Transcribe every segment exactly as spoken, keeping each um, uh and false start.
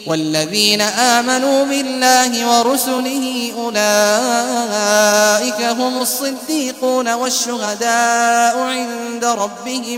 والذين آمنوا بالله ورسله أولئك هم الصديقون والشهداء عند ربهم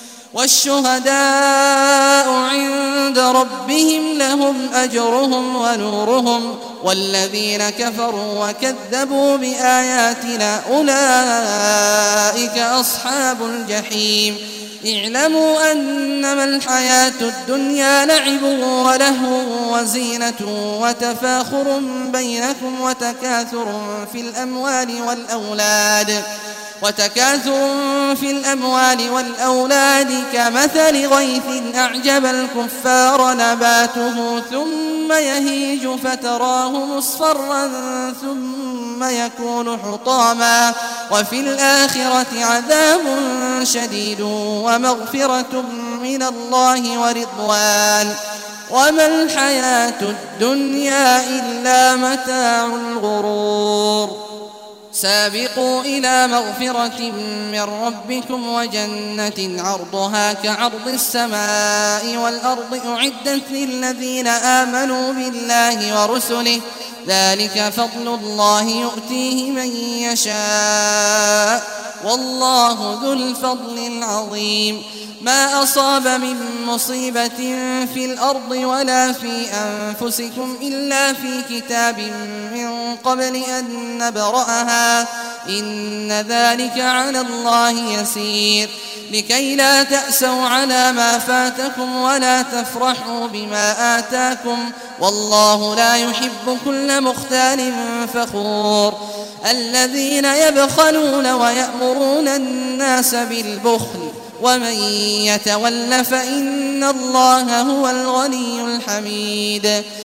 والشهداء عند ربهم لهم أجرهم ونورهم والذين كفروا وكذبوا بآياتنا أولئك أصحاب الجحيم اعلموا أنما الحياة الدنيا لعب ولهو وزينة وتفاخر بينكم وتكاثر في الأموال والأولاد وتكاثر في الأموال والأولاد كمثل غيث أعجب الكفار نباته ثم يهيج فتراه مصفرا ثم يكون حطاما وفي الآخرة عذاب شديد ومغفرة من الله ورضوان وما الحياة الدنيا إلا متاع الغرور. سابقوا إلى مغفرة من ربكم وجنة عرضها كعرض السماء والأرض أعدت للذين آمنوا بالله ورسله ذلك فضل الله يؤتيه من يشاء والله ذو الفضل العظيم. ما أصاب من مصيبة في الأرض ولا في أنفسكم إلا في كتاب من قبل أن نبرأها إن ذلك على الله يسير لكي لا تأسوا على ما فاتكم ولا تفرحوا بما آتاكم والله لا يحب كل مختال فخور. الذين يبخلون ويأمرون الناس بالبخل ومن يتول فإن الله هو الغني الحميد.